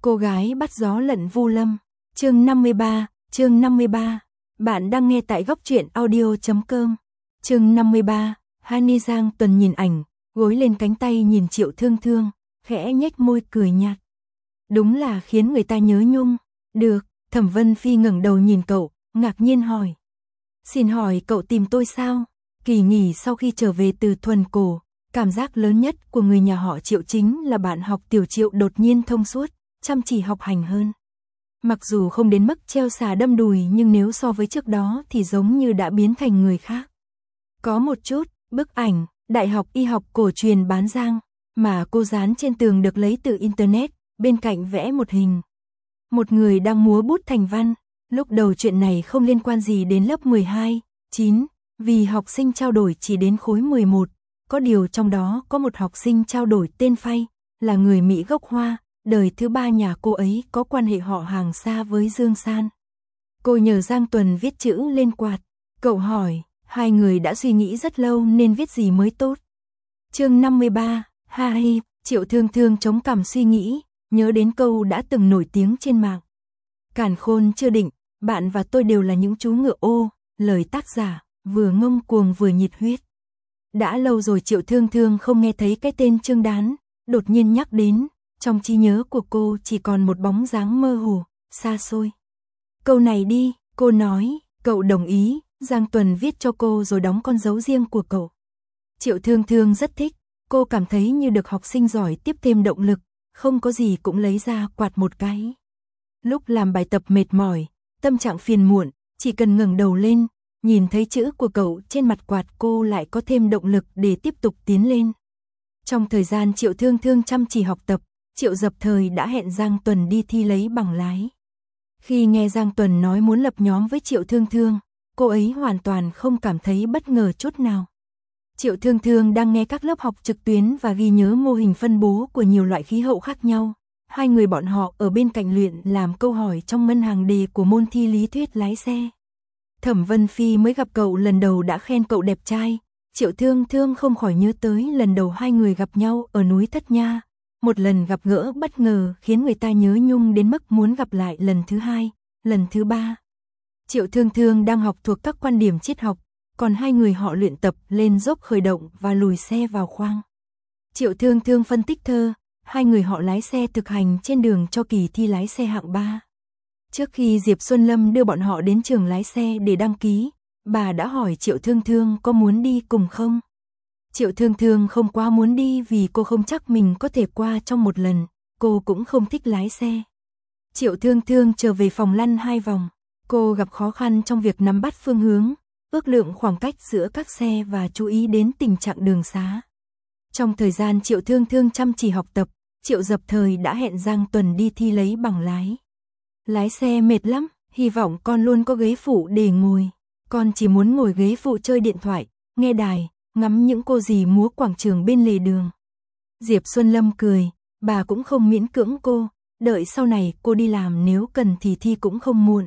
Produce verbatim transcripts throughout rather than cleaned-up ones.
Cô gái bắt gió lận Vu Lâm. Chương năm mươi ba, chương năm mươi ba. Bạn đang nghe tại góc truyện audio chấm com. Chương năm mươi ba, Hani Giang Tuần nhìn ảnh, gối lên cánh tay nhìn Triệu Thương Thương, khẽ nhếch môi cười nhạt. Đúng là khiến người ta nhớ nhung. Được, Thẩm Vân Phi ngẩng đầu nhìn cậu, ngạc nhiên hỏi. Xin hỏi cậu tìm tôi sao? Kỳ nghỉ sau khi trở về từ Thuần Cổ, cảm giác lớn nhất của người nhà họ Triệu chính là bạn học Tiểu Triệu đột nhiên thông suốt, chăm chỉ học hành hơn. Mặc dù không đến mức treo xà đâm đùi nhưng nếu so với trước đó thì giống như đã biến thành người khác. Có một chút, bức ảnh, Đại học Y học cổ truyền bán Giang, mà cô dán trên tường được lấy từ Internet, bên cạnh vẽ một hình. Một người đang múa bút thành văn. Lúc đầu chuyện này không liên quan gì đến lớp mười hai, chín, vì học sinh trao đổi chỉ đến khối mười một, có điều trong đó có một học sinh trao đổi tên Phay, là người Mỹ gốc Hoa, đời thứ ba nhà cô ấy có quan hệ họ hàng xa với Dương San. Cô nhờ Giang Tuần viết chữ lên quạt, cậu hỏi, hai người đã suy nghĩ rất lâu nên viết gì mới tốt. Chương năm mươi ba, ha hi, Triệu Thương Thương chống cằm suy nghĩ, nhớ đến câu đã từng nổi tiếng trên mạng. Càn khôn chưa định, bạn và tôi đều là những chú ngựa ô, lời tác giả, vừa ngông cuồng vừa nhiệt huyết. Đã lâu rồi Triệu Thương Thương không nghe thấy cái tên Trương Đán, đột nhiên nhắc đến, trong trí nhớ của cô chỉ còn một bóng dáng mơ hồ, xa xôi. Câu này đi, cô nói, cậu đồng ý, Giang Tuần viết cho cô rồi đóng con dấu riêng của cậu. Triệu Thương Thương rất thích, cô cảm thấy như được học sinh giỏi tiếp thêm động lực, không có gì cũng lấy ra quạt một cái. Lúc làm bài tập mệt mỏi, tâm trạng phiền muộn, chỉ cần ngẩng đầu lên, nhìn thấy chữ của cậu trên mặt quạt cô lại có thêm động lực để tiếp tục tiến lên. Trong thời gian Triệu Thương Thương chăm chỉ học tập, Triệu Dập Thời đã hẹn Giang Tuần đi thi lấy bằng lái. Khi nghe Giang Tuần nói muốn lập nhóm với Triệu Thương Thương, cô ấy hoàn toàn không cảm thấy bất ngờ chút nào. Triệu Thương Thương đang nghe các lớp học trực tuyến và ghi nhớ mô hình phân bố của nhiều loại khí hậu khác nhau. Hai người bọn họ ở bên cạnh luyện làm câu hỏi trong ngân hàng đề của môn thi lý thuyết lái xe. Thẩm Vân Phi mới gặp cậu lần đầu đã khen cậu đẹp trai. Triệu Thương Thương không khỏi nhớ tới lần đầu hai người gặp nhau ở núi Thất Nha. Một lần gặp gỡ bất ngờ khiến người ta nhớ nhung đến mức muốn gặp lại lần thứ hai, lần thứ ba. Triệu Thương Thương đang học thuộc các quan điểm triết học, còn hai người họ luyện tập lên dốc khởi động và lùi xe vào khoang. Triệu Thương Thương phân tích thơ, hai người họ lái xe thực hành trên đường cho kỳ thi lái xe hạng ba. Trước khi Diệp Xuân Lâm đưa bọn họ đến trường lái xe để đăng ký, bà đã hỏi Triệu Thương Thương có muốn đi cùng không. Triệu Thương Thương không quá muốn đi vì cô không chắc mình có thể qua trong một lần, cô cũng không thích lái xe. Triệu Thương Thương trở về phòng lăn hai vòng, cô gặp khó khăn trong việc nắm bắt phương hướng, ước lượng khoảng cách giữa các xe và chú ý đến tình trạng đường xá. Trong thời gian Triệu Thương Thương chăm chỉ học tập, Triệu Dập Thời đã hẹn Giang Tuần đi thi lấy bằng lái. Lái xe mệt lắm, hy vọng con luôn có ghế phụ để ngồi. Con chỉ muốn ngồi ghế phụ chơi điện thoại, nghe đài, ngắm những cô dì múa quảng trường bên lề đường. Diệp Xuân Lâm cười, bà cũng không miễn cưỡng cô, đợi sau này cô đi làm nếu cần thì thi cũng không muộn.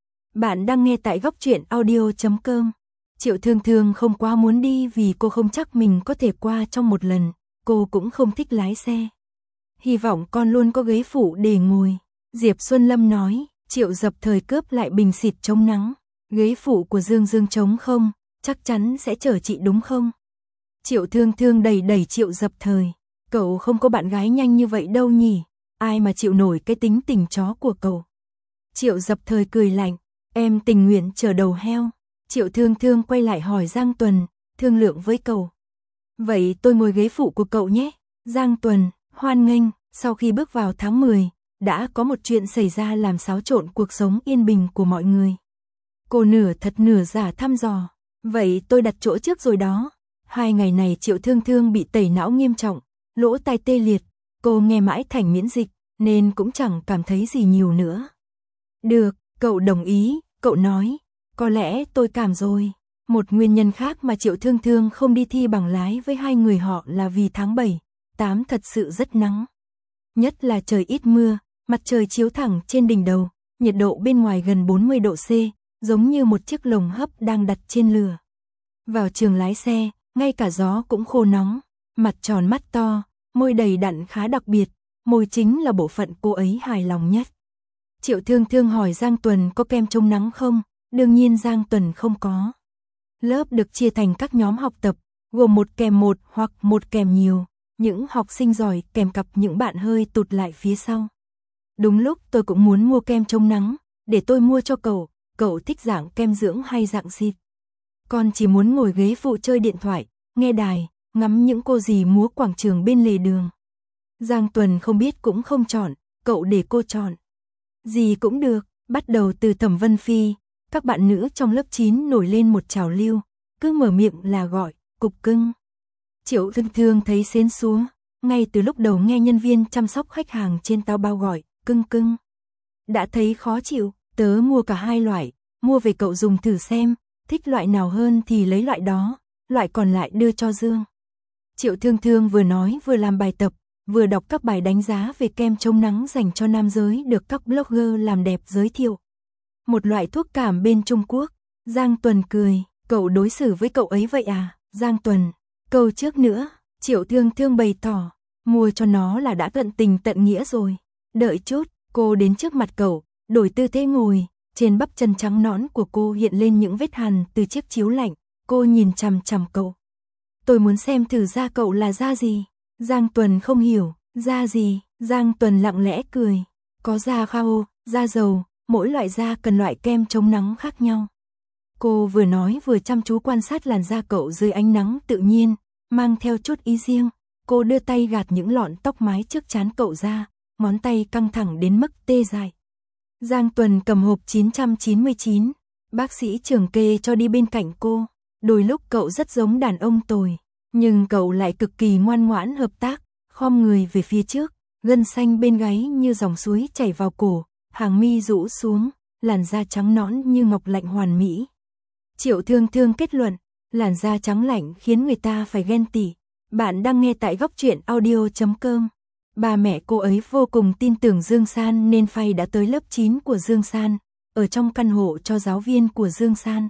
Bạn đang nghe tại góc truyện audio chấm com. Triệu Thương Thương không quá muốn đi vì cô không chắc mình có thể qua trong một lần, cô cũng không thích lái xe. Hy vọng con luôn có ghế phụ để ngồi. Diệp Xuân Lâm nói, Triệu Dập Thời cướp lại bình xịt chống nắng. Ghế phụ của Dương Dương trống không, chắc chắn sẽ chở chị đúng không? Triệu Thương Thương đẩy đẩy Triệu Dập Thời, cậu không có bạn gái nhanh như vậy đâu nhỉ, ai mà chịu nổi cái tính tình chó của cậu. Triệu Dập Thời cười lạnh, em tình nguyện chở đầu heo. Triệu Thương Thương quay lại hỏi Giang Tuần, thương lượng với cậu. Vậy tôi ngồi ghế phụ của cậu nhé. Giang Tuần, hoan nghênh, sau khi bước vào tháng mười, đã có một chuyện xảy ra làm xáo trộn cuộc sống yên bình của mọi người. Cô nửa thật nửa giả thăm dò, vậy tôi đặt chỗ trước rồi đó. Hai ngày này Triệu Thương Thương bị tẩy não nghiêm trọng, lỗ tai tê liệt, cô nghe mãi thành miễn dịch, nên cũng chẳng cảm thấy gì nhiều nữa. Được, cậu đồng ý, cậu nói, có lẽ tôi cảm rồi. Một nguyên nhân khác mà Triệu Thương Thương không đi thi bằng lái với hai người họ là vì tháng bảy, tám thật sự rất nắng. Nhất là trời ít mưa, mặt trời chiếu thẳng trên đỉnh đầu, nhiệt độ bên ngoài gần bốn mươi độ C, giống như một chiếc lồng hấp đang đặt trên lửa. Vào trường lái xe, ngay cả gió cũng khô nóng, mặt tròn mắt to, môi đầy đặn khá đặc biệt, môi chính là bộ phận cô ấy hài lòng nhất. Triệu Thương Thương hỏi Giang Tuần có kem chống nắng không? Đương nhiên Giang Tuần không có. Lớp được chia thành các nhóm học tập, gồm một kèm một hoặc một kèm nhiều. Những học sinh giỏi kèm cặp những bạn hơi tụt lại phía sau. Đúng lúc tôi cũng muốn mua kem chống nắng, để tôi mua cho cậu, cậu thích dạng kem dưỡng hay dạng xịt? Con chỉ muốn ngồi ghế phụ chơi điện thoại, nghe đài, ngắm những cô dì múa quảng trường bên lề đường. Giang Tuần không biết cũng không chọn, cậu để cô chọn. Gì cũng được, bắt đầu từ Thẩm Vân Phi, các bạn nữ trong lớp chín nổi lên một trào lưu, cứ mở miệng là gọi, cục cưng. Triệu Thương Thương thấy xến xúa, ngay từ lúc đầu nghe nhân viên chăm sóc khách hàng trên tao bao gọi, cưng cưng. Đã thấy khó chịu, tớ mua cả hai loại, mua về cậu dùng thử xem, thích loại nào hơn thì lấy loại đó, loại còn lại đưa cho Dương. Triệu Thương Thương vừa nói vừa làm bài tập, vừa đọc các bài đánh giá về kem chống nắng dành cho nam giới được các blogger làm đẹp giới thiệu. Một loại thuốc cảm bên Trung Quốc. Giang Tuần cười, cậu đối xử với cậu ấy vậy à? Giang Tuần, câu trước nữa, Triệu Thương Thương bày tỏ, mua cho nó là đã tận tình tận nghĩa rồi. Đợi chút, cô đến trước mặt cậu, đổi tư thế ngồi, trên bắp chân trắng nõn của cô hiện lên những vết hằn từ chiếc chiếu lạnh, cô nhìn chằm chằm cậu. Tôi muốn xem thử da cậu là da gì. Giang Tuần không hiểu, da gì? Giang Tuần lặng lẽ cười, có da khô, da dầu, mỗi loại da cần loại kem chống nắng khác nhau. Cô vừa nói vừa chăm chú quan sát làn da cậu dưới ánh nắng tự nhiên, mang theo chút ý riêng. Cô đưa tay gạt những lọn tóc mái trước trán cậu ra, ngón tay căng thẳng đến mức tê dại. Giang Tuần cầm hộp chín trăm chín mươi chín, bác sĩ trưởng kê cho đi bên cạnh cô. Đôi lúc cậu rất giống đàn ông tồi, nhưng cậu lại cực kỳ ngoan ngoãn hợp tác, khom người về phía trước, gân xanh bên gáy như dòng suối chảy vào cổ, hàng mi rũ xuống, làn da trắng nõn như ngọc lạnh hoàn mỹ. Triệu Thương Thương kết luận, làn da trắng lạnh khiến người ta phải ghen tị. Bạn đang nghe tại góc truyện audio chấm com. Ba mẹ cô ấy vô cùng tin tưởng Dương San nên Phay đã tới lớp chín của Dương San, ở trong căn hộ cho giáo viên của Dương San.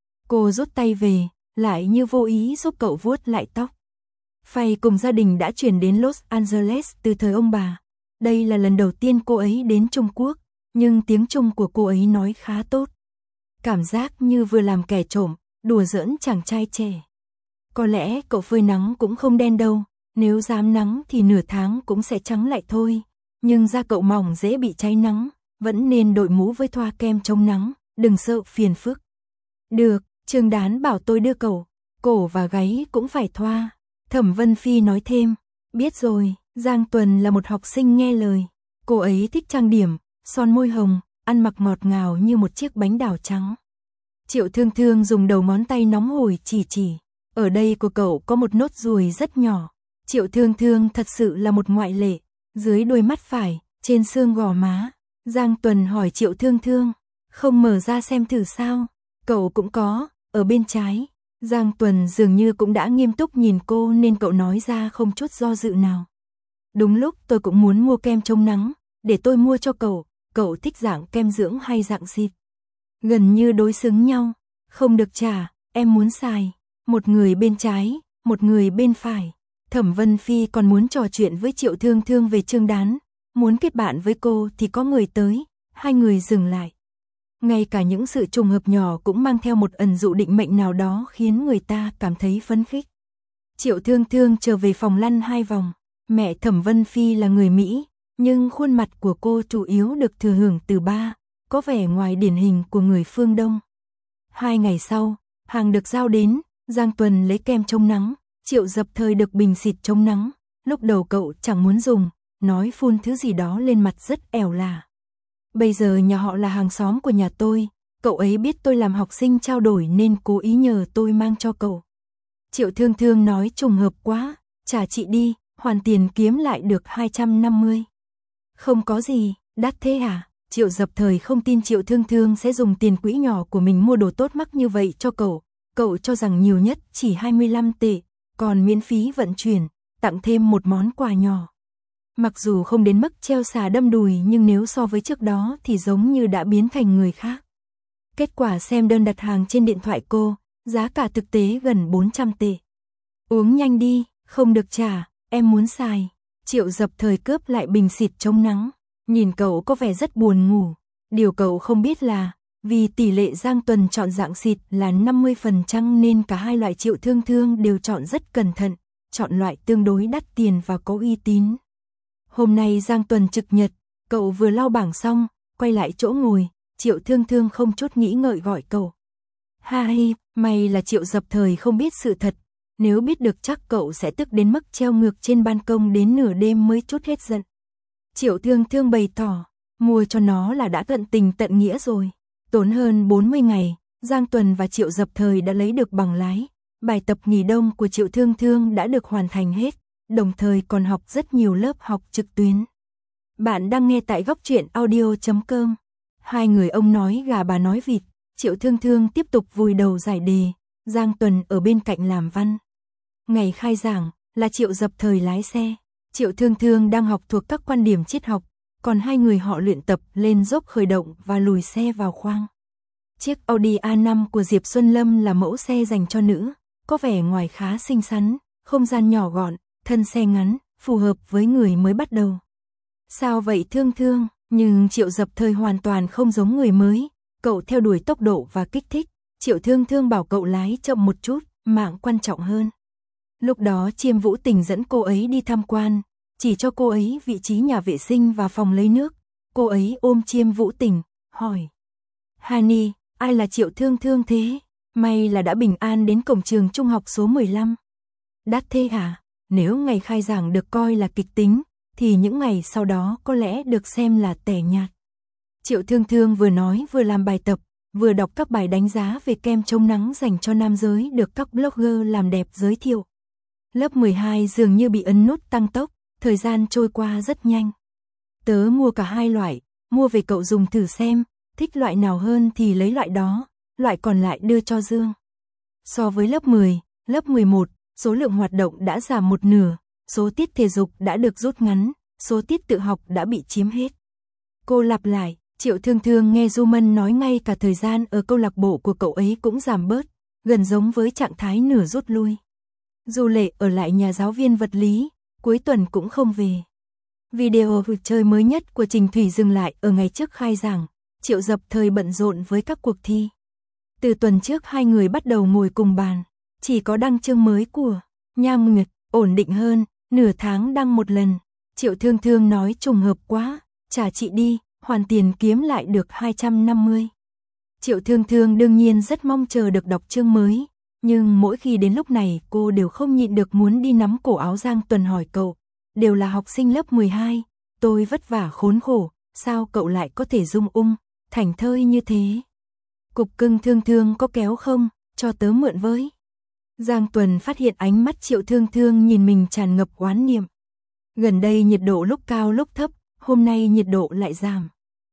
Cô rút tay về, lại như vô ý giúp cậu vuốt lại tóc. Phay cùng gia đình đã chuyển đến Los Angeles từ thời ông bà. Đây là lần đầu tiên cô ấy đến Trung Quốc, nhưng tiếng Trung của cô ấy nói khá tốt. Cảm giác như vừa làm kẻ trộm, đùa giỡn chàng trai trẻ. Có lẽ cậu phơi nắng cũng không đen đâu, nếu dám nắng thì nửa tháng cũng sẽ trắng lại thôi. Nhưng da cậu mỏng dễ bị cháy nắng, vẫn nên đội mũ với thoa kem chống nắng, đừng sợ phiền phức. Được, Trương Đán bảo tôi đưa cậu, cổ và gáy cũng phải thoa. Thẩm Vân Phi nói thêm, biết rồi. Giang Tuần là một học sinh nghe lời. Cô ấy thích trang điểm, son môi hồng, ăn mặc ngọt ngào như một chiếc bánh đào trắng. Triệu Thương Thương dùng đầu ngón tay nóng hổi chỉ chỉ. Ở đây của cậu có một nốt ruồi rất nhỏ. Triệu Thương Thương thật sự là một ngoại lệ. Dưới đôi mắt phải, trên xương gò má. Giang Tuần hỏi Triệu Thương Thương, không mở ra xem thử sao? Cậu cũng có, ở bên trái. Giang Tuần dường như cũng đã nghiêm túc nhìn cô nên cậu nói ra không chút do dự nào. Đúng lúc tôi cũng muốn mua kem chống nắng, để tôi mua cho cậu, cậu thích dạng kem dưỡng hay dạng xịt? Gần như đối xứng nhau, không được trả, em muốn xài. Một người bên trái, một người bên phải. Thẩm Vân Phi còn muốn trò chuyện với Triệu Thương Thương về Trương Đán, muốn kết bạn với cô thì có người tới, hai người dừng lại. Ngay cả những sự trùng hợp nhỏ cũng mang theo một ẩn dụ định mệnh nào đó khiến người ta cảm thấy phấn khích. Triệu Thương Thương trở về phòng lăn hai vòng. Mẹ Thẩm Vân Phi là người Mỹ, nhưng khuôn mặt của cô chủ yếu được thừa hưởng từ ba, có vẻ ngoài điển hình của người phương Đông. Hai ngày sau, hàng được giao đến, Giang Tuần lấy kem chống nắng, Triệu Dập Thời được bình xịt chống nắng. Lúc đầu cậu chẳng muốn dùng, nói phun thứ gì đó lên mặt rất ẻo lả. Bây giờ nhà họ là hàng xóm của nhà tôi, cậu ấy biết tôi làm học sinh trao đổi nên cố ý nhờ tôi mang cho cậu. Triệu Thương Thương nói trùng hợp quá, trả chị đi, hoàn tiền kiếm lại được hai trăm năm mươi. Không có gì, đắt thế hả? Triệu Dập Thời không tin Triệu Thương Thương sẽ dùng tiền quỹ nhỏ của mình mua đồ tốt mắc như vậy cho cậu. Cậu cho rằng nhiều nhất chỉ hai mươi lăm tệ, còn miễn phí vận chuyển, tặng thêm một món quà nhỏ. Mặc dù không đến mức treo xà đâm đùi nhưng nếu so với trước đó thì giống như đã biến thành người khác. Kết quả xem đơn đặt hàng trên điện thoại cô, giá cả thực tế gần bốn trăm tệ. Uống nhanh đi, không được trả, em muốn xài. Triệu Dập Thời cướp lại bình xịt chống nắng, nhìn cậu có vẻ rất buồn ngủ. Điều cậu không biết là, vì tỷ lệ Giang Tuần chọn dạng xịt là năm mươi phần trăm nên cả hai loại Triệu Thương Thương đều chọn rất cẩn thận, chọn loại tương đối đắt tiền và có uy tín. Hôm nay Giang Tuần trực nhật, cậu vừa lau bảng xong, quay lại chỗ ngồi, Triệu Thương Thương không chút nghĩ ngợi gọi cậu. Hai, may là Triệu Dập Thời không biết sự thật, nếu biết được chắc cậu sẽ tức đến mức treo ngược trên ban công đến nửa đêm mới trút hết giận. Triệu Thương Thương bày tỏ, mua cho nó là đã tận tình tận nghĩa rồi. Tốn hơn bốn mươi ngày, Giang Tuần và Triệu Dập Thời đã lấy được bằng lái. Bài tập nghỉ đông của Triệu Thương Thương đã được hoàn thành hết, đồng thời còn học rất nhiều lớp học trực tuyến. Bạn đang nghe tại góc truyện audio chấm com. Hai người ông nói gà bà nói vịt, Triệu Thương Thương tiếp tục vùi đầu giải đề, Giang Tuần ở bên cạnh làm văn. Ngày khai giảng là Triệu Dập Thời lái xe, Triệu Thương Thương đang học thuộc các quan điểm triết học, còn hai người họ luyện tập lên dốc khởi động và lùi xe vào khoang. Chiếc Audi a năm của Diệp Xuân Lâm là mẫu xe dành cho nữ, có vẻ ngoài khá xinh xắn, không gian nhỏ gọn, thân xe ngắn, phù hợp với người mới bắt đầu. Sao vậy Thương Thương? Nhưng Triệu Dập Thời hoàn toàn không giống người mới, cậu theo đuổi tốc độ và kích thích, Triệu Thương Thương bảo cậu lái chậm một chút, mạng quan trọng hơn. Lúc đó Chiêm Vũ Tình dẫn cô ấy đi tham quan, chỉ cho cô ấy vị trí nhà vệ sinh và phòng lấy nước, cô ấy ôm Chiêm Vũ Tình, hỏi: Hani, ai là Triệu Thương Thương thế? May là đã bình an đến cổng trường trung học số mười lăm. Đắt thế hả? Nếu ngày khai giảng được coi là kịch tính, thì những ngày sau đó có lẽ được xem là tẻ nhạt. Triệu Thương Thương vừa nói vừa làm bài tập, vừa đọc các bài đánh giá về kem chống nắng dành cho nam giới được các blogger làm đẹp giới thiệu. Lớp mười hai dường như bị ấn nút tăng tốc, thời gian trôi qua rất nhanh. Tớ mua cả hai loại, mua về cậu dùng thử xem, thích loại nào hơn thì lấy loại đó, loại còn lại đưa cho Dương. So với lớp mười, lớp mười một, số lượng hoạt động đã giảm một nửa, số tiết thể dục đã được rút ngắn, số tiết tự học đã bị chiếm hết. Cô lặp lại, Triệu Thương Thương nghe Du Mân nói ngay cả thời gian ở câu lạc bộ của cậu ấy cũng giảm bớt, gần giống với trạng thái nửa rút lui. Du Lệ ở lại nhà giáo viên vật lý, cuối tuần cũng không về. Video vui chơi mới nhất của Trình Thủy dừng lại ở ngày trước khai giảng, Triệu Dập Thời bận rộn với các cuộc thi. Từ tuần trước hai người bắt đầu ngồi cùng bàn, chỉ có đăng chương mới của Nham Nguyệt, ổn định hơn, nửa tháng đăng một lần. Triệu Thương Thương nói trùng hợp quá, trả chị đi, hoàn tiền kiếm lại được hai trăm năm mươi. Triệu Thương Thương đương nhiên rất mong chờ được đọc chương mới, nhưng mỗi khi đến lúc này cô đều không nhịn được muốn đi nắm cổ áo Giang Tuần hỏi cậu, đều là học sinh lớp mười hai, tôi vất vả khốn khổ, sao cậu lại có thể dung ung, thảnh thơi như thế? Cục cưng Thương Thương có kéo không, cho tớ mượn với. Giang Tuần phát hiện ánh mắt Triệu Thương Thương nhìn mình tràn ngập oán niệm. Gần đây nhiệt độ lúc cao lúc thấp, hôm nay nhiệt độ lại giảm.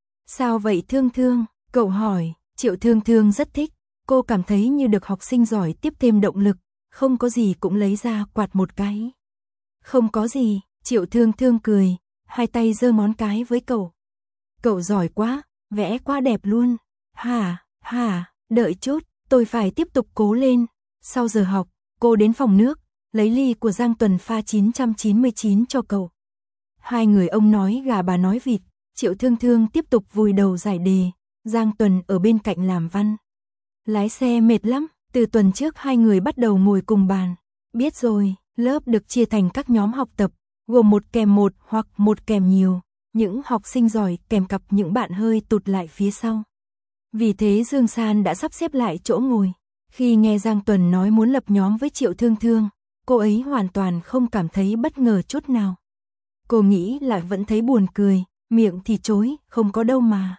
Sao vậy Thương Thương? Cậu hỏi. Triệu Thương Thương rất thích, cô cảm thấy như được học sinh giỏi tiếp thêm động lực, không có gì cũng lấy ra quạt một cái. Không có gì, Triệu Thương Thương cười, hai tay giơ ngón cái với cậu. Cậu giỏi quá, vẽ quá đẹp luôn. Hả, hả, đợi chút, tôi phải tiếp tục cố lên. Sau giờ học, cô đến phòng nước, lấy ly của Giang Tuần pha chín trăm chín mươi chín cho cậu. Hai người ông nói gà bà nói vịt, Triệu Thương Thương tiếp tục vùi đầu giải đề, Giang Tuần ở bên cạnh làm văn. Lái xe mệt lắm, từ tuần trước hai người bắt đầu ngồi cùng bàn. Biết rồi, lớp được chia thành các nhóm học tập, gồm một kèm một hoặc một kèm nhiều. Những học sinh giỏi kèm cặp những bạn hơi tụt lại phía sau. Vì thế Dương San đã sắp xếp lại chỗ ngồi. Khi nghe Giang Tuần nói muốn lập nhóm với Triệu Thương Thương, cô ấy hoàn toàn không cảm thấy bất ngờ chút nào. Cô nghĩ lại vẫn thấy buồn cười, miệng thì chối, không có đâu mà.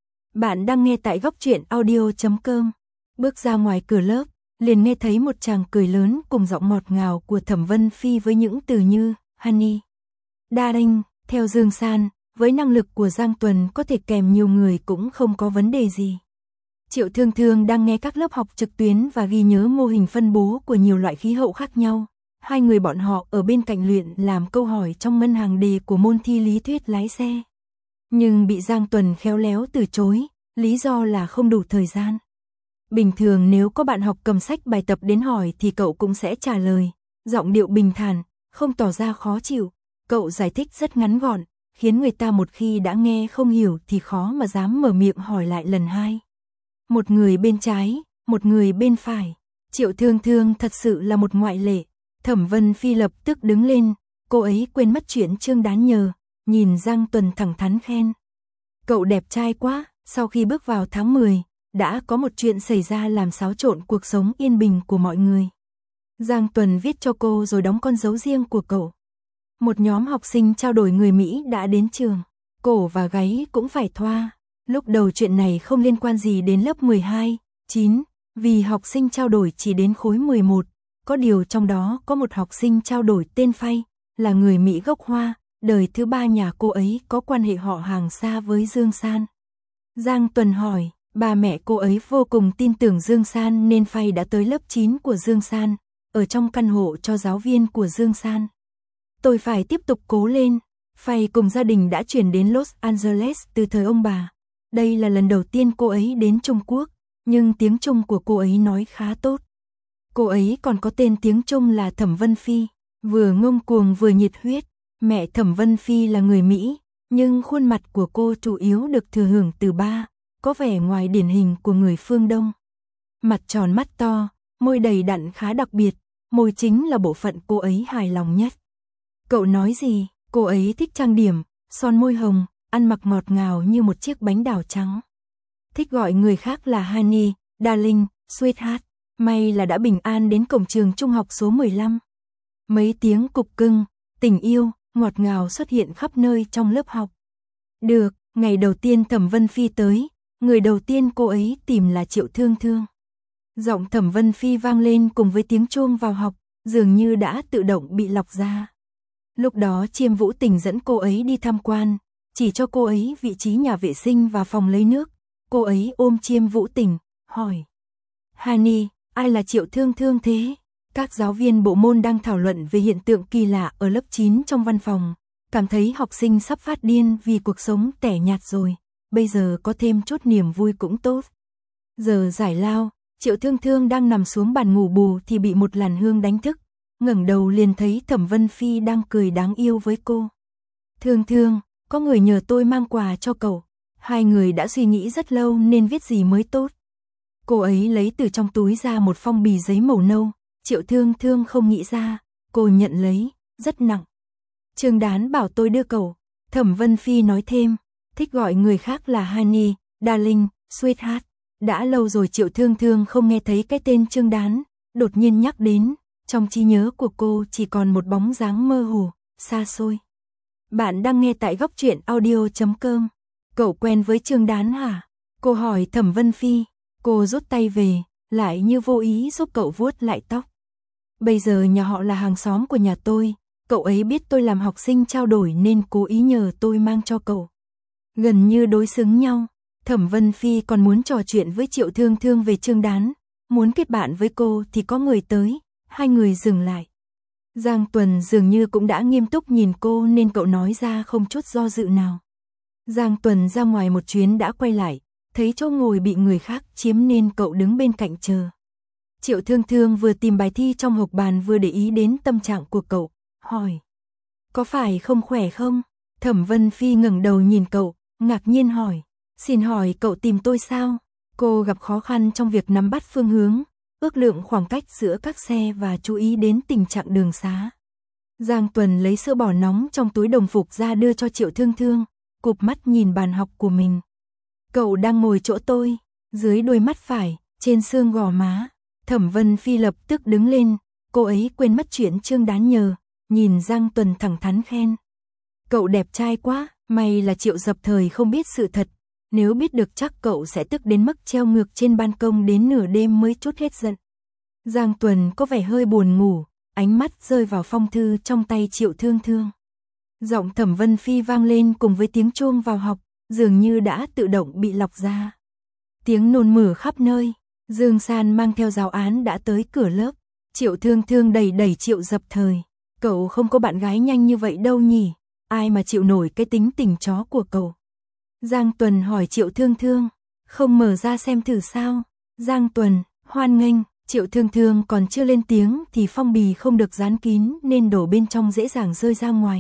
Bạn đang nghe tại góc truyện audio chấm com. Bước ra ngoài cửa lớp, liền nghe thấy một chàng cười lớn cùng giọng ngọt ngào của Thẩm Vân Phi với những từ như Honey, Darling. Theo Dương San, với năng lực của Giang Tuần có thể kèm nhiều người cũng không có vấn đề gì. Triệu Thương Thương đang nghe các lớp học trực tuyến và ghi nhớ mô hình phân bố của nhiều loại khí hậu khác nhau. Hai người bọn họ ở bên cạnh luyện làm câu hỏi trong ngân hàng đề của môn thi lý thuyết lái xe. Nhưng bị Giang Tuần khéo léo từ chối, lý do là không đủ thời gian. Bình thường nếu có bạn học cầm sách bài tập đến hỏi thì cậu cũng sẽ trả lời, giọng điệu bình thản, không tỏ ra khó chịu. Cậu giải thích rất ngắn gọn, khiến người ta một khi đã nghe không hiểu thì khó mà dám mở miệng hỏi lại lần hai. Một người bên trái, một người bên phải. Triệu Thương Thương thật sự là một ngoại lệ. Thẩm Vân Phi lập tức đứng lên, cô ấy quên mất chuyện Trương Đán nhờ, nhìn Giang Tuần thẳng thắn khen. Cậu đẹp trai quá, sau khi bước vào tháng mười, đã có một chuyện xảy ra làm xáo trộn cuộc sống yên bình của mọi người. Giang Tuần viết cho cô rồi đóng con dấu riêng của cậu. Một nhóm học sinh trao đổi người Mỹ đã đến trường, cổ và gáy cũng phải thoa. Lúc đầu chuyện này không liên quan gì đến lớp mười hai, chín, vì học sinh trao đổi chỉ đến khối mười một, có điều trong đó có một học sinh trao đổi tên Phay, là người Mỹ gốc Hoa, đời thứ ba nhà cô ấy có quan hệ họ hàng xa với Dương San. Giang Tuần hỏi, ba mẹ cô ấy vô cùng tin tưởng Dương San nên Phay đã tới lớp chín của Dương San, ở trong căn hộ cho giáo viên của Dương San. Tôi phải tiếp tục cố lên. Phay cùng gia đình đã chuyển đến Los Angeles từ thời ông bà. Đây là lần đầu tiên cô ấy đến Trung Quốc, nhưng tiếng Trung của cô ấy nói khá tốt. Cô ấy còn có tên tiếng Trung là Thẩm Vân Phi, vừa ngông cuồng vừa nhiệt huyết. Mẹ Thẩm Vân Phi là người Mỹ, nhưng khuôn mặt của cô chủ yếu được thừa hưởng từ ba, có vẻ ngoài điển hình của người phương Đông. Mặt tròn mắt to, môi đầy đặn khá đặc biệt, môi chính là bộ phận cô ấy hài lòng nhất. Cậu nói gì? Cô ấy thích trang điểm, son môi hồng, ăn mặc ngọt ngào như một chiếc bánh đào trắng. Thích gọi người khác là Honey, Darling, Sweetheart. May là đã bình an đến cổng trường trung học số mười lăm. Mấy tiếng cục cưng, tình yêu, ngọt ngào xuất hiện khắp nơi trong lớp học. Được, ngày đầu tiên Thẩm Vân Phi tới, người đầu tiên cô ấy tìm là Triệu Thương Thương. Giọng Thẩm Vân Phi vang lên cùng với tiếng chuông vào học, dường như đã tự động bị lọc ra. Lúc đó Chiêm Vũ Tình dẫn cô ấy đi tham quan, chỉ cho cô ấy vị trí nhà vệ sinh và phòng lấy nước. Cô ấy ôm Chiêm Vũ Tình, hỏi. Honey, ai là Triệu Thương Thương thế? Các giáo viên bộ môn đang thảo luận về hiện tượng kỳ lạ ở lớp chín trong văn phòng, cảm thấy học sinh sắp phát điên vì cuộc sống tẻ nhạt rồi, bây giờ có thêm chút niềm vui cũng tốt. Giờ giải lao, Triệu Thương Thương đang nằm xuống bàn ngủ bù thì bị một làn hương đánh thức, ngẩng đầu liền thấy Thẩm Vân Phi đang cười đáng yêu với cô. Thương Thương, có người nhờ tôi mang quà cho cậu. Hai người đã suy nghĩ rất lâu nên viết gì mới tốt. Cô ấy lấy từ trong túi ra một phong bì giấy màu nâu. Triệu Thương Thương không nghĩ ra, cô nhận lấy, rất nặng. Trương Đán bảo tôi đưa cậu. Thẩm Vân Phi nói thêm, thích gọi người khác là Honey, Darling, Sweetheart. Đã lâu rồi Triệu Thương Thương không nghe thấy cái tên Trương Đán, đột nhiên nhắc đến, trong trí nhớ của cô chỉ còn một bóng dáng mơ hồ, xa xôi. Bạn đang nghe tại góc truyện audio chấm com. Cậu quen với Trương Đán hả? Cô hỏi Thẩm Vân Phi. Cô rút tay về, lại như vô ý giúp cậu vuốt lại tóc. Bây giờ nhà họ là hàng xóm của nhà tôi, cậu ấy biết tôi làm học sinh trao đổi nên cố ý nhờ tôi mang cho cậu. Gần như đối xứng nhau, Thẩm Vân Phi còn muốn trò chuyện với Triệu Thương Thương về Trương Đán, muốn kết bạn với cô thì có người tới, hai người dừng lại. Giang Tuần dường như cũng đã nghiêm túc nhìn cô nên cậu nói ra không chút do dự nào. Giang Tuần ra ngoài một chuyến đã quay lại, thấy chỗ ngồi bị người khác chiếm nên cậu đứng bên cạnh chờ. Triệu Thương Thương vừa tìm bài thi trong hộp bàn vừa để ý đến tâm trạng của cậu, hỏi. Có phải không khỏe không? Thẩm Vân Phi ngẩng đầu nhìn cậu, ngạc nhiên hỏi. Xin hỏi cậu tìm tôi sao? Cô gặp khó khăn trong việc nắm bắt phương hướng, ước lượng khoảng cách giữa các xe và chú ý đến tình trạng đường xá. Giang Tuần lấy sữa bò nóng trong túi đồng phục ra đưa cho Triệu Thương Thương, cụp mắt nhìn bàn học của mình. Cậu đang ngồi chỗ tôi, dưới đôi mắt phải, trên xương gò má. Thẩm Vân Phi lập tức đứng lên, cô ấy quên mất chuyện Trương Đán nhờ, nhìn Giang Tuần thẳng thắn khen. Cậu đẹp trai quá, may là Triệu Dập Thời không biết sự thật, nếu biết được chắc cậu sẽ tức đến mức treo ngược trên ban công đến nửa đêm mới trút hết giận. Giang Tuần có vẻ hơi buồn ngủ, ánh mắt rơi vào phong thư trong tay Triệu Thương Thương. Giọng Thẩm Vân Phi vang lên cùng với tiếng chuông vào học, dường như đã tự động bị lọc ra. Tiếng nôn mửa khắp nơi, Dương San mang theo giáo án đã tới cửa lớp. Triệu Thương Thương đẩy đẩy Triệu Dập Thời. Cậu không có bạn gái nhanh như vậy đâu nhỉ, ai mà chịu nổi cái tính tình chó của cậu. Giang Tuần hỏi Triệu Thương Thương, không mở ra xem thử sao? Giang Tuần, hoan nghênh. Triệu Thương Thương còn chưa lên tiếng thì phong bì không được dán kín nên đổ bên trong dễ dàng rơi ra ngoài,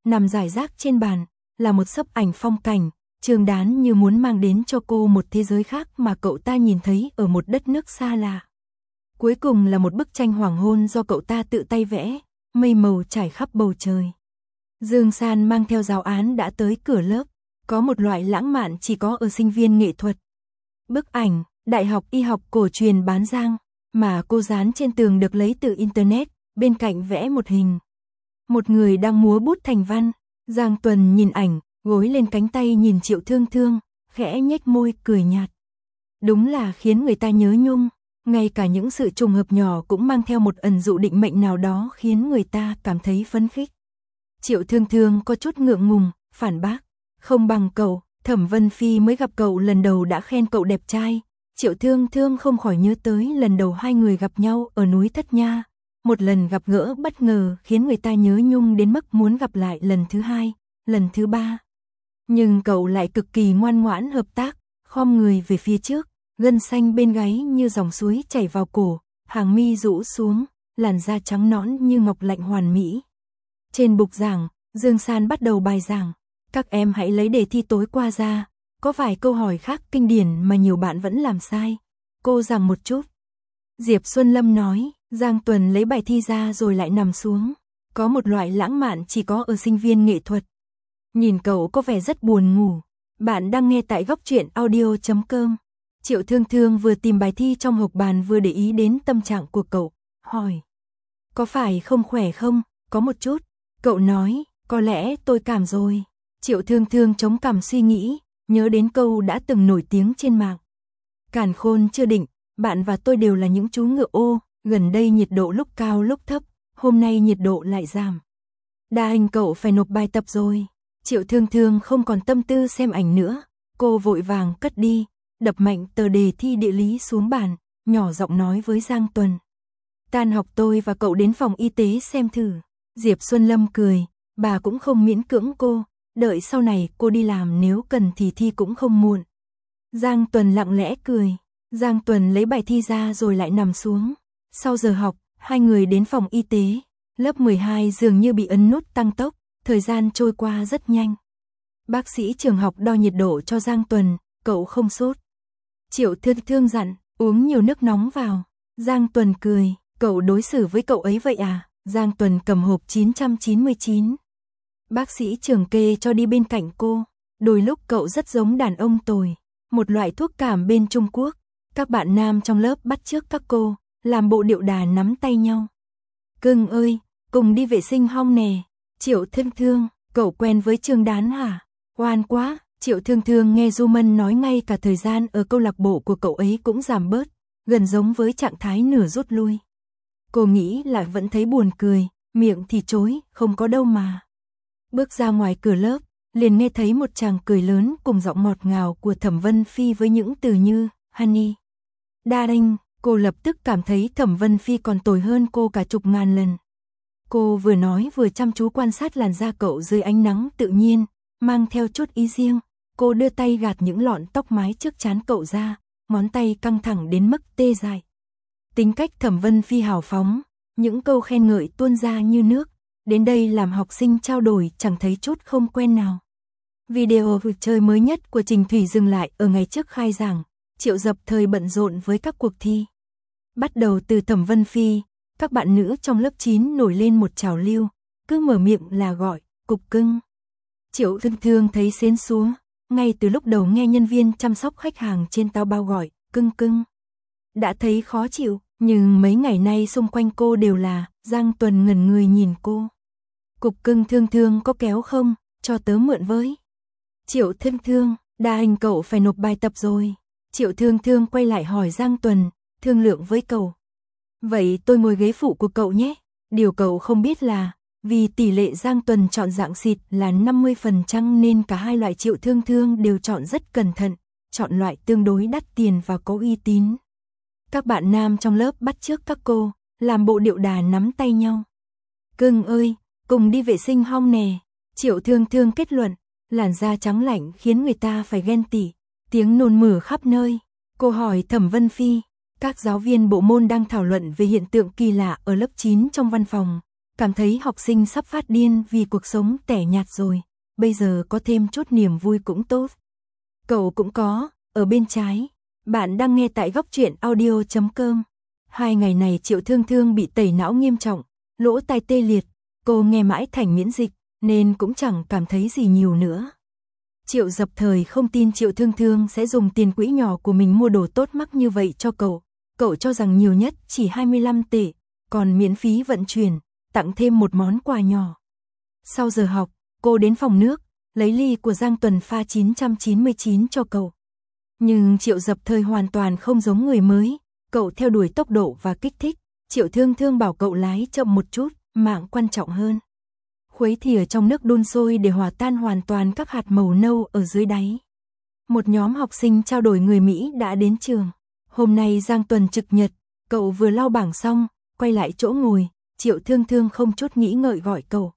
nằm rải rác trên bàn, là một xấp ảnh phong cảnh, Trương Đán như muốn mang đến cho cô một thế giới khác mà cậu ta nhìn thấy ở một đất nước xa lạ. Cuối cùng là một bức tranh hoàng hôn do cậu ta tự tay vẽ, mây màu trải khắp bầu trời. Dương San mang theo giáo án đã tới cửa lớp, có một loại lãng mạn chỉ có ở sinh viên nghệ thuật. Bức ảnh, Đại học Y học cổ truyền Bán Giang, mà cô dán trên tường được lấy từ Internet, bên cạnh vẽ một hình. Một người đang múa bút thành văn, Giang Tuần nhìn ảnh, gối lên cánh tay nhìn Triệu Thương Thương, khẽ nhếch môi cười nhạt. Đúng là khiến người ta nhớ nhung, ngay cả những sự trùng hợp nhỏ cũng mang theo một ẩn dụ định mệnh nào đó khiến người ta cảm thấy phấn khích. Triệu Thương Thương có chút ngượng ngùng, phản bác, không bằng cậu, Thẩm Vân Phi mới gặp cậu lần đầu đã khen cậu đẹp trai. Triệu Thương Thương không khỏi nhớ tới lần đầu hai người gặp nhau ở núi Thất Nha, một lần gặp gỡ bất ngờ khiến người ta nhớ nhung đến mức muốn gặp lại lần thứ hai, lần thứ ba. Nhưng cậu lại cực kỳ ngoan ngoãn hợp tác, khom người về phía trước, gân xanh bên gáy như dòng suối chảy vào cổ, hàng mi rũ xuống, làn da trắng nõn như ngọc lạnh hoàn mỹ. Trên bục giảng, Dương San bắt đầu bài giảng, các em hãy lấy đề thi tối qua ra, có vài câu hỏi khác kinh điển mà nhiều bạn vẫn làm sai. Cô giảng một chút. Diệp Xuân Lâm nói, Giang Tuần lấy bài thi ra rồi lại nằm xuống, có một loại lãng mạn chỉ có ở sinh viên nghệ thuật. Nhìn cậu có vẻ rất buồn ngủ. Bạn đang nghe tại góc truyện audio chấm com. Triệu Thương Thương vừa tìm bài thi trong hộp bàn vừa để ý đến tâm trạng của cậu, hỏi. Có phải không khỏe không? Có một chút. Cậu nói, có lẽ tôi cảm rồi. Triệu Thương Thương chống cằm suy nghĩ, nhớ đến câu đã từng nổi tiếng trên mạng. Càn khôn chưa định, bạn và tôi đều là những chú ngựa ô, gần đây nhiệt độ lúc cao lúc thấp, hôm nay nhiệt độ lại giảm. Đa Hình cậu phải nộp bài tập rồi. Triệu Thương Thương không còn tâm tư xem ảnh nữa, cô vội vàng cất đi, đập mạnh tờ đề thi địa lý xuống bàn, nhỏ giọng nói với Giang Tuần. Tan học tôi và cậu đến phòng y tế xem thử. Diệp Xuân Lâm cười, bà cũng không miễn cưỡng cô, đợi sau này cô đi làm nếu cần thì thi cũng không muộn. Giang Tuần lặng lẽ cười, Giang Tuần lấy bài thi ra rồi lại nằm xuống. Sau giờ học, hai người đến phòng y tế, lớp mười hai dường như bị ấn nút tăng tốc, thời gian trôi qua rất nhanh. Bác sĩ trường học đo nhiệt độ cho Giang Tuần, cậu không sốt. Triệu Thương Thương dặn, uống nhiều nước nóng vào. Giang Tuần cười, cậu đối xử với cậu ấy vậy à? Giang Tuần cầm hộp chín trăm chín mươi chín. Bác sĩ trường kê cho đi bên cạnh cô. Đôi lúc cậu rất giống đàn ông tồi, một loại thuốc cảm bên Trung Quốc. Các bạn nam trong lớp bắt chước các cô, làm bộ điệu đà nắm tay nhau. Cưng ơi, cùng đi vệ sinh hong nè. Triệu Thương Thương, cậu quen với Trương Đán hả? Oan quá. Triệu Thương Thương nghe Du Mân nói ngay cả thời gian ở câu lạc bộ của cậu ấy cũng giảm bớt, gần giống với trạng thái nửa rút lui. Cô nghĩ là vẫn thấy buồn cười, miệng thì chối, không có đâu mà. Bước ra ngoài cửa lớp, liền nghe thấy một chàng cười lớn cùng giọng ngọt ngào của Thẩm Vân Phi với những từ như honey, darling. Cô lập tức cảm thấy Thẩm Vân Phi còn tồi hơn cô cả chục ngàn lần. Cô vừa nói vừa chăm chú quan sát làn da cậu dưới ánh nắng tự nhiên, mang theo chút ý riêng. Cô đưa tay gạt những lọn tóc mái trước trán cậu ra, ngón tay căng thẳng đến mức tê dại. Tính cách Thẩm Vân Phi hào phóng, những câu khen ngợi tuôn ra như nước, đến đây làm học sinh trao đổi chẳng thấy chút không quen nào. Video vui chơi mới nhất của Trình Thủy dừng lại ở ngày trước khai giảng, Triệu Dập thời bận rộn với các cuộc thi. Bắt đầu từ Thẩm Vân Phi, các bạn nữ trong lớp chín nổi lên một trào lưu, cứ mở miệng là gọi, cục cưng. Triệu Thương Thương thấy xến xúa, ngay từ lúc đầu nghe nhân viên chăm sóc khách hàng trên tao bao gọi, cưng cưng. Đã thấy khó chịu, nhưng mấy ngày nay xung quanh cô đều là, Giang Tuần ngẩn người nhìn cô. Cục cưng Thương Thương có kéo không, cho tớ mượn với. Triệu Thương Thương, Đa Hình cậu phải nộp bài tập rồi. Triệu Thương Thương quay lại hỏi Giang Tuần, thương lượng với cậu. Vậy tôi ngồi ghế phụ của cậu nhé. Điều cậu không biết là, vì tỷ lệ Giang Tuần chọn dạng xịt là năm mươi phần trăm nên cả hai loại Triệu Thương Thương đều chọn rất cẩn thận, chọn loại tương đối đắt tiền và có uy tín. Các bạn nam trong lớp bắt chước các cô, làm bộ điệu đà nắm tay nhau. Cưng ơi, cùng đi vệ sinh hong nè. Triệu Thương Thương kết luận, làn da trắng lạnh khiến người ta phải ghen tị, tiếng nôn mửa khắp nơi. Cô hỏi Thẩm Vân Phi, các giáo viên bộ môn đang thảo luận về hiện tượng kỳ lạ ở lớp chín trong văn phòng. cảm thấy học sinh sắp phát điên vì cuộc sống tẻ nhạt rồi, bây giờ có thêm chút niềm vui cũng tốt. Cậu cũng có, ở bên trái. Bạn đang nghe tại góc truyện audio chấm com. Hai ngày này Triệu Thương Thương bị tẩy não nghiêm trọng, lỗ tai tê liệt, cô nghe mãi thành miễn dịch, nên cũng chẳng cảm thấy gì nhiều nữa. Triệu Dập Thời không tin Triệu Thương Thương sẽ dùng tiền quỹ nhỏ của mình mua đồ tốt mắc như vậy cho cậu. Cậu cho rằng nhiều nhất chỉ hai mươi lăm tệ, còn miễn phí vận chuyển, tặng thêm một món quà nhỏ. Sau giờ học, cô đến phòng nước, lấy ly của Giang Tuần pha chín trăm chín mươi chín cho cậu. Nhưng Triệu Dập Thời hoàn toàn không giống người mới, cậu theo đuổi tốc độ và kích thích. Triệu Thương Thương bảo cậu lái chậm một chút, mạng quan trọng hơn. Khuấy thìa trong nước đun sôi để hòa tan hoàn toàn các hạt màu nâu ở dưới đáy. Một nhóm học sinh trao đổi người Mỹ đã đến trường. Hôm nay Giang Tuần trực nhật, cậu vừa lau bảng xong, quay lại chỗ ngồi, Triệu Thương Thương không chút nghĩ ngợi gọi cậu.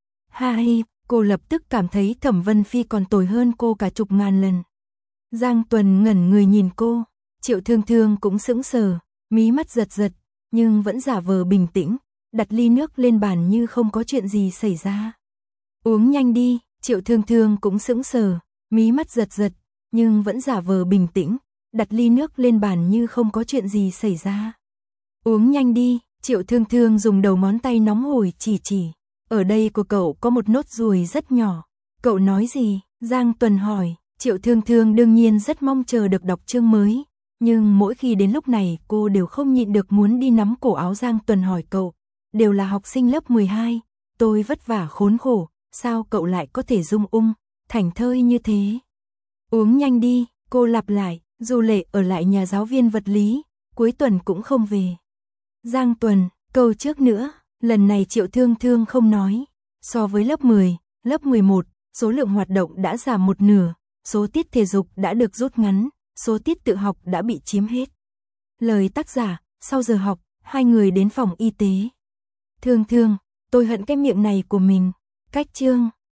Hi, cô lập tức cảm thấy Thẩm Vân Phi còn tồi hơn cô cả chục ngàn lần. Giang Tuần ngẩn người nhìn cô, Triệu Thương Thương cũng sững sờ, mí mắt giật giật, nhưng vẫn giả vờ bình tĩnh, đặt ly nước lên bàn như không có chuyện gì xảy ra. Uống nhanh đi, Triệu Thương Thương cũng sững sờ, mí mắt giật giật, nhưng vẫn giả vờ bình tĩnh, đặt ly nước lên bàn như không có chuyện gì xảy ra. Uống nhanh đi, Triệu Thương Thương dùng đầu ngón tay nóng hổi chỉ chỉ. Ở đây của cậu có một nốt ruồi rất nhỏ. Cậu nói gì? Giang Tuần hỏi. Triệu Thương Thương đương nhiên rất mong chờ được đọc chương mới. Nhưng mỗi khi đến lúc này cô đều không nhịn được muốn đi nắm cổ áo Giang Tuần hỏi cậu. Đều là học sinh lớp mười hai. Tôi vất vả khốn khổ. Sao cậu lại có thể dung ung, thảnh thơi như thế? Uống nhanh đi, cô lặp lại. Dù Lệ ở lại nhà giáo viên vật lý, cuối tuần cũng không về. Giang Tuần, câu trước nữa, lần này Triệu Thương Thương không nói. So với lớp mười, lớp mười một, số lượng hoạt động đã giảm một nửa, số tiết thể dục đã được rút ngắn, số tiết tự học đã bị chiếm hết. Lời tác giả, sau giờ học, hai người đến phòng y tế. Thương Thương, tôi hận cái miệng này của mình. Cách chương